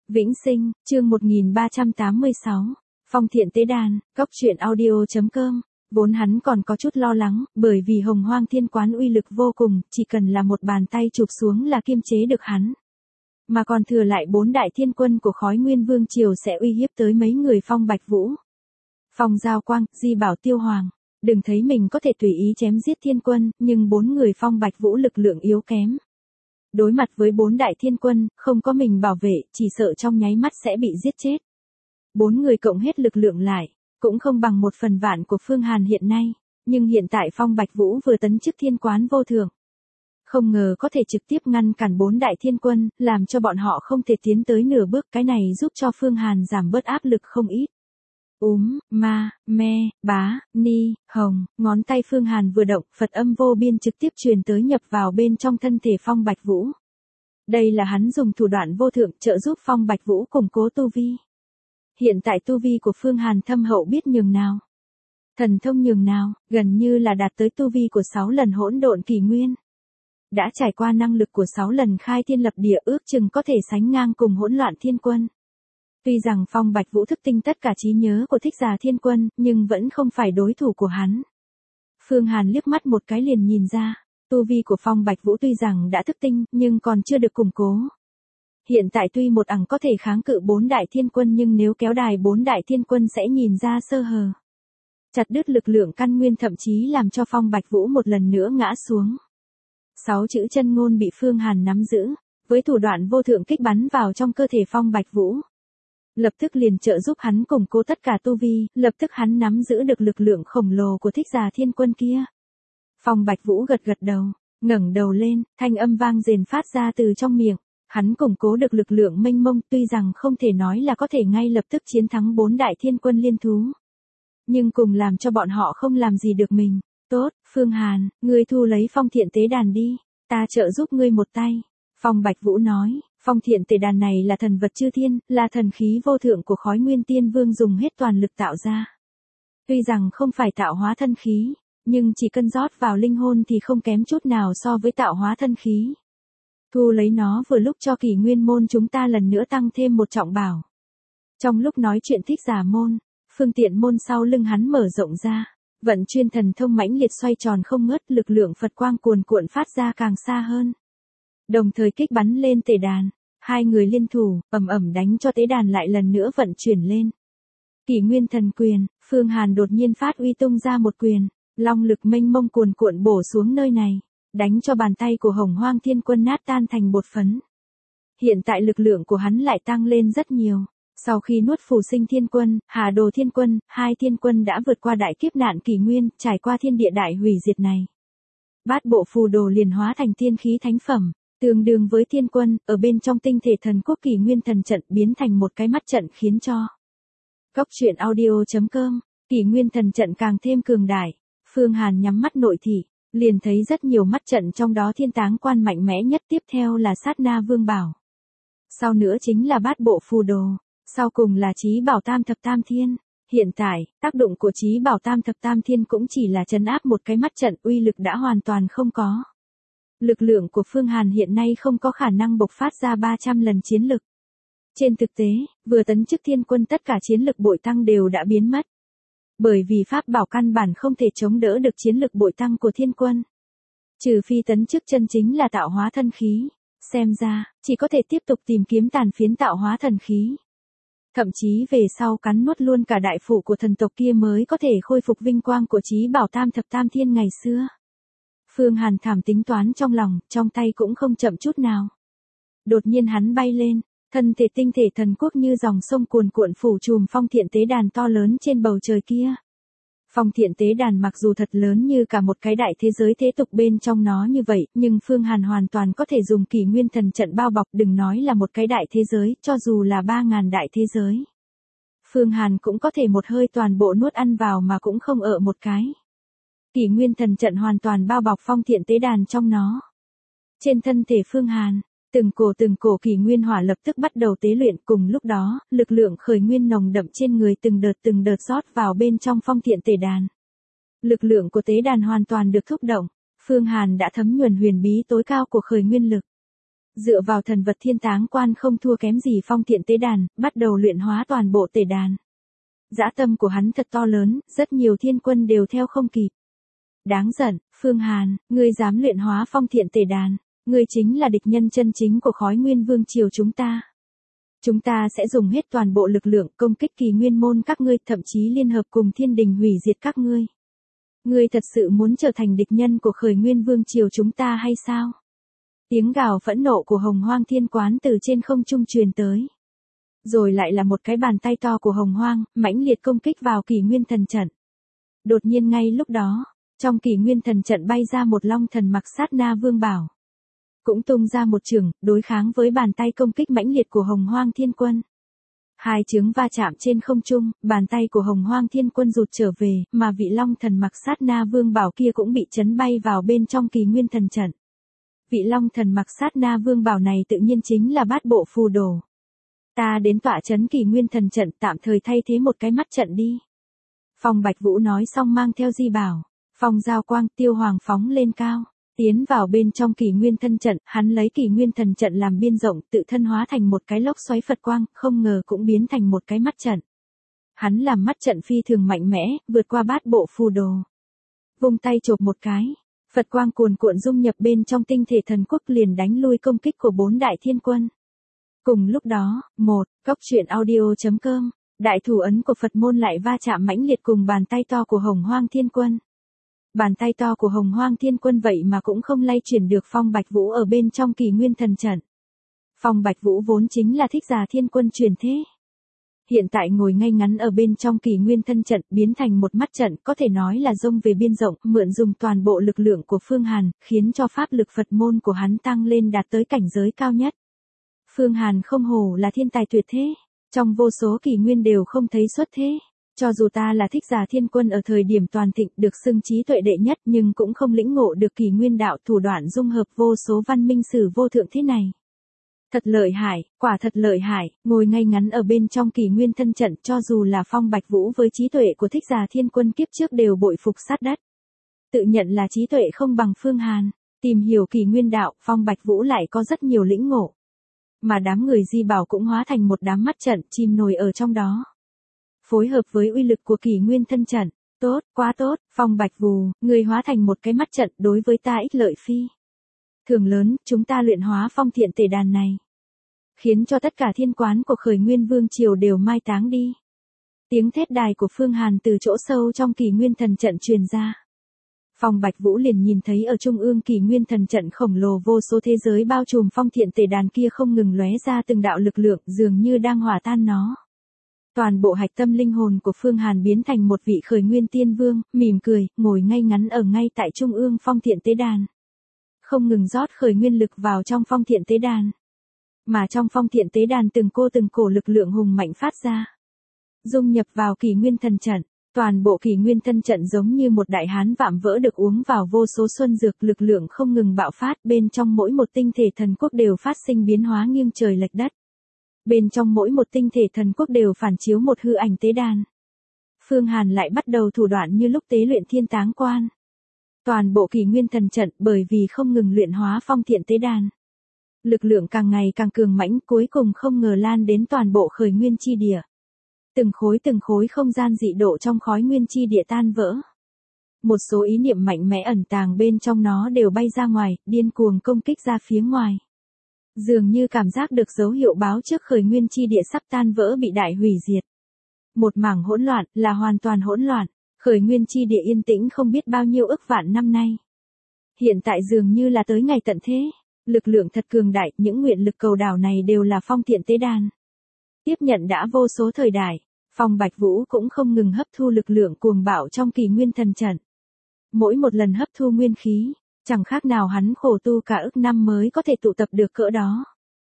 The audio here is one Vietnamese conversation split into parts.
Vĩnh Sinh, chương 1386. Phong Thiện Tế Đàn, Cóc truyện audio.com. Vốn hắn còn có chút lo lắng, bởi vì Hồng Hoang Thiên Quán uy lực vô cùng, chỉ cần là một bàn tay chụp xuống là kiềm chế được hắn. Mà còn thừa lại 4 đại thiên quân của Khói Nguyên Vương Triều sẽ uy hiếp tới mấy người Phong Bạch Vũ, Phong Giao Quang, Di Bảo Tiêu Hoàng. Đừng thấy mình có thể tùy ý chém giết thiên quân, nhưng 4 người Phong Bạch Vũ lực lượng yếu kém. Đối mặt với 4 đại thiên quân, không có mình bảo vệ, chỉ sợ trong nháy mắt sẽ bị giết chết. 4 người cộng hết lực lượng lại, cũng không bằng 1/1000 của Phương Hàn hiện nay, nhưng hiện tại Phong Bạch Vũ vừa tấn chức thiên quán vô thượng. Không ngờ có thể trực tiếp ngăn cản 4 đại thiên quân, làm cho bọn họ không thể tiến tới nửa bước, cái này giúp cho Phương Hàn giảm bớt áp lực không ít. Ma, Me, Bá, Ni, Hồng, ngón tay Phương Hàn vừa động, Phật âm vô biên trực tiếp truyền tới nhập vào bên trong thân thể Phong Bạch Vũ. Đây là hắn dùng thủ đoạn vô thượng trợ giúp Phong Bạch Vũ củng cố tu vi. Hiện tại tu vi của Phương Hàn thâm hậu biết nhường nào. Thần thông nhường nào, gần như là đạt tới tu vi của 6 lần hỗn độn kỷ nguyên. Đã trải qua năng lực của 6 lần khai thiên lập địa, ước chừng có thể sánh ngang cùng hỗn loạn thiên quân. Tuy rằng Phong Bạch Vũ thức tinh tất cả trí nhớ của Thích Giả Thiên Quân, nhưng vẫn không phải đối thủ của hắn. Phương Hàn liếc mắt một cái liền nhìn ra, tu vi của Phong Bạch Vũ tuy rằng đã thức tinh, nhưng còn chưa được củng cố. Hiện tại tuy một ẳng có thể kháng cự 4 đại thiên quân, nhưng nếu kéo đài 4 đại thiên quân sẽ nhìn ra sơ hở. Chặt đứt lực lượng căn nguyên, thậm chí làm cho Phong Bạch Vũ một lần nữa ngã xuống. 6 chữ chân ngôn bị Phương Hàn nắm giữ, với thủ đoạn vô thượng kích bắn vào trong cơ thể Phong Bạch Vũ. Lập tức liền trợ giúp hắn củng cố tất cả tu vi, lập tức hắn nắm giữ được lực lượng khổng lồ của Thích Giả Thiên Quân kia. Phong Bạch Vũ gật gật đầu, ngẩng đầu lên, thanh âm vang rền phát ra từ trong miệng. Hắn củng cố được lực lượng mênh mông, tuy rằng không thể nói là có thể ngay lập tức chiến thắng 4 đại thiên quân liên thú. Nhưng cùng làm cho bọn họ không làm gì được mình. Tốt, Phương Hàn, ngươi thu lấy Phong Thiện Tế Đàn đi, ta trợ giúp ngươi một tay. Phong Bạch Vũ nói, Phong Thiện Tế Đàn này là thần vật chư thiên, là thần khí vô thượng của Khói Nguyên Tiên Vương dùng hết toàn lực tạo ra. Tuy rằng không phải tạo hóa thân khí, nhưng chỉ cần rót vào linh hồn thì không kém chút nào so với tạo hóa thân khí. Thu lấy nó vừa lúc cho Kỷ Nguyên môn chúng ta lần nữa tăng thêm một trọng bảo. Trong lúc nói chuyện Thích Giả môn, phương tiện môn sau lưng hắn mở rộng ra, vận chuyên thần thông mãnh liệt xoay tròn không ngớt, lực lượng Phật quang cuồn cuộn phát ra càng xa hơn. Đồng thời kích bắn lên tế đàn, hai người liên thủ, ầm ầm đánh cho tế đàn lại lần nữa vận chuyển lên. Kỷ Nguyên thần quyền, Phương Hàn đột nhiên phát uy tung ra một quyền, long lực mênh mông cuồn cuộn bổ xuống nơi này, đánh cho bàn tay của Hồng Hoang Thiên Quân nát tan thành bột phấn. Hiện tại lực lượng của hắn lại tăng lên rất nhiều. Sau khi nuốt Phù Sinh Thiên Quân, Hà Đồ Thiên Quân, hai thiên quân đã vượt qua đại kiếp nạn kỷ nguyên, trải qua thiên địa đại hủy diệt này. Bát bộ phù đồ liền hóa thành tiên khí thánh phẩm, tương đương với thiên quân, ở bên trong tinh thể thần quốc kỷ nguyên thần trận biến thành một cái mắt trận khiến cho Cóc truyện audio.com, kỷ nguyên thần trận càng thêm cường đại. Phương Hàn nhắm mắt nội thị, liền thấy rất nhiều mắt trận, trong đó Thiên Táng Quan mạnh mẽ nhất, tiếp theo là Sát Na Vương Bảo. Sau nữa chính là bát bộ phù đồ, sau cùng là Chí Bảo Tam Thập Tam Thiên. Hiện tại, tác dụng của Chí Bảo Tam Thập Tam Thiên cũng chỉ là trấn áp một cái mắt trận, uy lực đã hoàn toàn không có. Lực lượng của Phương Hàn hiện nay không có khả năng bộc phát ra 300 lần chiến lực. Trên thực tế, vừa tấn chức thiên quân tất cả chiến lực bội tăng đều đã biến mất. Bởi vì pháp bảo căn bản không thể chống đỡ được chiến lực bội tăng của thiên quân. Trừ phi tấn chức chân chính là tạo hóa thân khí, xem ra, chỉ có thể tiếp tục tìm kiếm tàn phiến tạo hóa thần khí. Thậm chí về sau cắn nuốt luôn cả đại phủ của thần tộc kia mới có thể khôi phục vinh quang của Chí Bảo Tam Thập Tam Thiên ngày xưa. Phương Hàn thảm tính toán trong lòng, trong tay cũng không chậm chút nào. Đột nhiên hắn bay lên, thân thể tinh thể thần quốc như dòng sông cuồn cuộn phủ trùm Phong Thiện Tế Đàn to lớn trên bầu trời kia. Phong Thiện Tế Đàn mặc dù thật lớn như cả một cái đại thế giới thế tục bên trong nó như vậy, nhưng Phương Hàn hoàn toàn có thể dùng kỷ nguyên thần trận bao bọc, đừng nói là một cái đại thế giới, cho dù là 3000 đại thế giới. Phương Hàn cũng có thể một hơi toàn bộ nuốt ăn vào mà cũng không ở một cái. Kỷ nguyên thần trận hoàn toàn bao bọc Phong Thiện Tế Đàn trong nó. Trên thân thể Phương Hàn, từng cổ kỷ nguyên hỏa lập tức bắt đầu tế luyện, cùng lúc đó, lực lượng khởi nguyên nồng đậm trên người từng đợt rót vào bên trong Phong Thiện Tế Đàn. Lực lượng của tế đàn hoàn toàn được thúc động, Phương Hàn đã thấm nhuần huyền bí tối cao của khởi nguyên lực. Dựa vào thần vật thiên táng quan không thua kém gì phong thiện tế đàn, bắt đầu luyện hóa toàn bộ tể đàn. Dã tâm của hắn thật to lớn, rất nhiều thiên quân đều theo không kịp. Đáng giận, Phương Hàn, ngươi dám luyện hóa phong thiện tể đàn, ngươi chính là địch nhân chân chính của khói nguyên vương triều chúng ta. Chúng ta sẽ dùng hết toàn bộ lực lượng công kích kỳ nguyên môn các ngươi, thậm chí liên hợp cùng thiên đình hủy diệt các ngươi. Ngươi thật sự muốn trở thành địch nhân của khởi nguyên vương triều chúng ta hay sao? Tiếng gào phẫn nộ của Hồng Hoang Thiên Quán từ trên không trung truyền tới. Rồi lại là một cái bàn tay to của Hồng Hoang, mãnh liệt công kích vào Kỷ Nguyên Thần Trận. Đột nhiên ngay lúc đó, trong Kỷ Nguyên Thần Trận bay ra một long thần mặc sát na vương bảo. Cũng tung ra một chưởng, đối kháng với bàn tay công kích mãnh liệt của Hồng Hoang Thiên Quân. Hai chướng va chạm trên không trung, bàn tay của Hồng Hoang Thiên Quân rụt trở về, mà vị long thần mặc sát na vương bảo kia cũng bị chấn bay vào bên trong Kỷ Nguyên Thần Trận. Vị long thần mặc sát na vương bảo này tự nhiên chính là Bát Bộ Phù Đồ. Ta đến tọa chấn Kỷ Nguyên Thần Trận, tạm thời thay thế một cái mắt trận đi. Phong Bạch Vũ nói xong mang theo di bảo, phong giao quang tiêu hoàng phóng lên cao, tiến vào bên trong Kỷ Nguyên Thần Trận, hắn lấy Kỷ Nguyên Thần Trận làm biên rộng, tự thân hóa thành một cái lốc xoáy Phật quang, không ngờ cũng biến thành một cái mắt trận. Hắn làm mắt trận phi thường mạnh mẽ, vượt qua Bát Bộ Phù Đồ. Vung tay chộp một cái, Phật quang cuồn cuộn dung nhập bên trong tinh thể thần quốc, liền đánh lui công kích của 4 đại thiên quân. Cùng lúc đó, coctruyện.audio.com, đại thủ ấn của Phật môn lại va chạm mãnh liệt cùng bàn tay to của Hồng Hoang Thiên Quân. Bàn tay to của Hồng Hoang Thiên Quân vậy mà cũng không lay chuyển được Phong Bạch Vũ ở bên trong Kỷ Nguyên Thần Trận. Phong Bạch Vũ vốn chính là Thích Giả Thiên Quân truyền thế. Hiện tại ngồi ngay ngắn ở bên trong Kỷ Nguyên Thần Trận, biến thành một mắt trận, có thể nói là rông về biên rộng, mượn dùng toàn bộ lực lượng của Phương Hàn, khiến cho pháp lực Phật môn của hắn tăng lên đạt tới cảnh giới cao nhất. Phương Hàn không hổ là thiên tài tuyệt thế, trong vô số kỷ nguyên đều không thấy xuất thế. Cho dù ta là Thích Giả Thiên Quân ở thời điểm toàn thịnh, được xưng trí tuệ đệ nhất, nhưng cũng không lĩnh ngộ được kỷ nguyên đạo, thủ đoạn dung hợp vô số văn minh sử vô thượng thế này. Thật lợi hại, quả thật lợi hại, ngồi ngay ngắn ở bên trong Kỷ Nguyên Thân Trận, cho dù là Phong Bạch Vũ với trí tuệ của Thích Giả Thiên Quân kiếp trước đều bội phục sát đất. Tự nhận là trí tuệ không bằng Phương Hàn, tìm hiểu kỷ nguyên đạo, Phong Bạch Vũ lại có rất nhiều lĩnh ngộ. Mà đám người di bảo cũng hóa thành một đám mắt trận, chìm nổi ở trong đó. Phối hợp với uy lực của Kỷ Nguyên Thân Trận, tốt, quá tốt, Phong Bạch Vũ, người hóa thành một cái mắt trận, đối với ta ích lợi phi thường lớn, chúng ta luyện hóa phong thiện tể đàn này, khiến cho tất cả thiên quán của khởi nguyên vương triều đều mai táng đi. Tiếng thét đài của Phương Hàn từ chỗ sâu trong Kỷ Nguyên Thần Trận truyền ra. Phong Bạch Vũ liền nhìn thấy ở trung ương Kỷ Nguyên Thần Trận khổng lồ vô số thế giới bao trùm phong thiện tể đàn kia không ngừng lóe ra từng đạo lực lượng, dường như đang hòa tan nó. Toàn bộ hạch tâm linh hồn của Phương Hàn biến thành một vị khởi nguyên tiên vương, mỉm cười, ngồi ngay ngắn ở ngay tại trung ương phong thiện tế đàn. Không ngừng rót khởi nguyên lực vào trong phong thiện tế đàn. Mà trong phong thiện tế đàn từng cổ lực lượng hùng mạnh phát ra. Dung nhập vào Kỷ Nguyên Thần Trận, toàn bộ Kỷ Nguyên Thần Trận giống như một đại hán vạm vỡ được uống vào vô số xuân dược, lực lượng không ngừng bạo phát, bên trong mỗi một tinh thể thần quốc đều phát sinh biến hóa nghiêng trời lệch đất. Bên trong mỗi một tinh thể thần quốc đều phản chiếu một hư ảnh tế đàn. Phương Hàn lại bắt đầu thủ đoạn như lúc tế luyện thiên táng quan. Toàn bộ Kỷ Nguyên Thần Trận bởi vì không ngừng luyện hóa phong thiện tế đàn. Lực lượng càng ngày càng cường mãnh, cuối cùng không ngờ lan đến toàn bộ khởi nguyên chi địa. Từng khối không gian dị độ trong khói nguyên chi địa tan vỡ. Một số ý niệm mạnh mẽ ẩn tàng bên trong nó đều bay ra ngoài, điên cuồng công kích ra phía ngoài. Dường như cảm giác được dấu hiệu báo trước khởi nguyên chi địa sắp tan vỡ bị đại hủy diệt. Một mảng hỗn loạn, là hoàn toàn hỗn loạn, khởi nguyên chi địa yên tĩnh không biết bao nhiêu ức vạn năm nay. Hiện tại dường như là tới ngày tận thế, lực lượng thật cường đại, những nguyện lực cầu đảo này đều là phong thiện tế đàn. Tiếp nhận đã vô số thời đại, Phong Bạch Vũ cũng không ngừng hấp thu lực lượng cuồng bạo trong Kỷ Nguyên Thần Trận. Mỗi một lần hấp thu nguyên khí, chẳng khác nào hắn khổ tu cả ức năm mới có thể tụ tập được cỡ đó.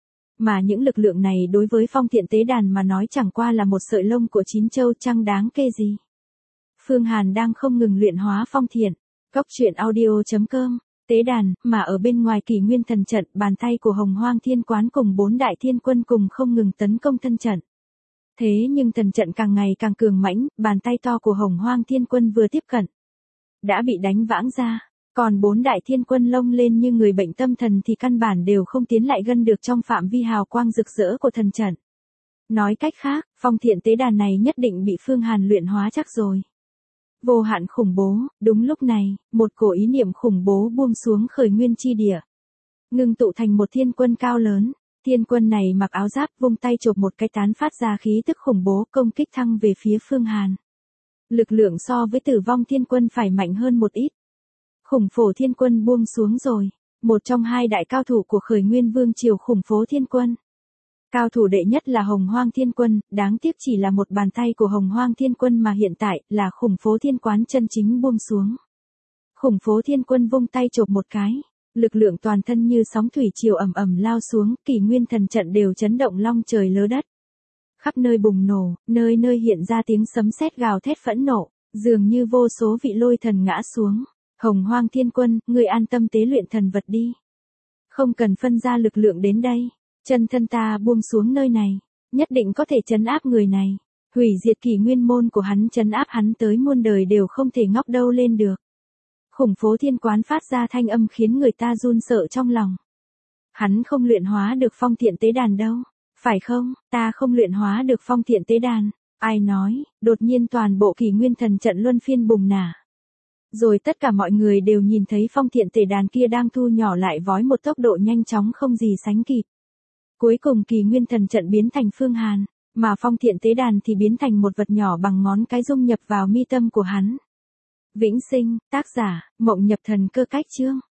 Mà những lực lượng này đối với phong thiện tế đàn mà nói chẳng qua là một sợi lông của chín châu, chẳng đáng kê gì. Phương Hàn đang không ngừng luyện hóa phong thiện. coctruyện.audio.com, tế đàn, mà ở bên ngoài Kỷ Nguyên Thần Trận, bàn tay của Hồng Hoang Thiên Quán cùng 4 đại thiên quân cùng không ngừng tấn công thân trận. Thế nhưng thần trận càng ngày càng cường mãnh, bàn tay to của Hồng Hoang Thiên Quân vừa tiếp cận đã bị đánh vãng ra. Còn 4 đại thiên quân lông lên như người bệnh tâm thần thì căn bản đều không tiến lại gần được trong phạm vi hào quang rực rỡ của thần trận. Nói cách khác, phong thiện tế đàn này nhất định bị Phương Hàn luyện hóa chắc rồi. Vô hạn khủng bố, đúng lúc này, một cổ ý niệm khủng bố buông xuống khởi nguyên chi địa. Ngưng tụ thành một thiên quân cao lớn, thiên quân này mặc áo giáp vung tay chộp một cái tán phát ra khí tức khủng bố công kích thăng về phía Phương Hàn. Lực lượng so với tử vong thiên quân phải mạnh hơn một ít. Khủng phổ thiên quân buông xuống rồi, một trong hai đại cao thủ của khởi nguyên vương triều khủng phố thiên quân. Cao thủ đệ nhất là Hồng Hoang Thiên Quân, đáng tiếc chỉ là một bàn tay của Hồng Hoang Thiên Quân mà hiện tại là khủng phố thiên quán chân chính buông xuống. Khủng phố thiên quân vung tay chộp một cái, lực lượng toàn thân như sóng thủy triều ầm ầm lao xuống, kỷ nguyên thần trận đều chấn động long trời lỡ đất. Khắp nơi bùng nổ, nơi nơi hiện ra tiếng sấm sét gào thét phẫn nộ, dường như vô số vị lôi thần ngã xuống. Hồng Hoang Thiên Quân, ngươi an tâm tế luyện thần vật đi. Không cần phân ra lực lượng đến đây. Chân thân ta buông xuống nơi này, nhất định có thể trấn áp người này. Hủy diệt kỷ nguyên môn của hắn, trấn áp hắn tới muôn đời đều không thể ngóc đâu lên được. Khủng phố thiên quán phát ra thanh âm khiến người ta run sợ trong lòng. Hắn không luyện hóa được phong thiện tế đàn đâu. Phải không, ta không luyện hóa được phong thiện tế đàn. Ai nói, đột nhiên toàn bộ kỷ nguyên thần trận luân phiên bùng nả. Rồi tất cả mọi người đều nhìn thấy phong thiện tế đàn kia đang thu nhỏ lại với một tốc độ nhanh chóng không gì sánh kịp. Cuối cùng kỷ nguyên thần trận biến thành Phương Hàn, mà phong thiện tế đàn thì biến thành một vật nhỏ bằng ngón cái dung nhập vào mi tâm của hắn. Vĩnh sinh, tác giả, Mộng Nhập Thần Cơ Cách Chương.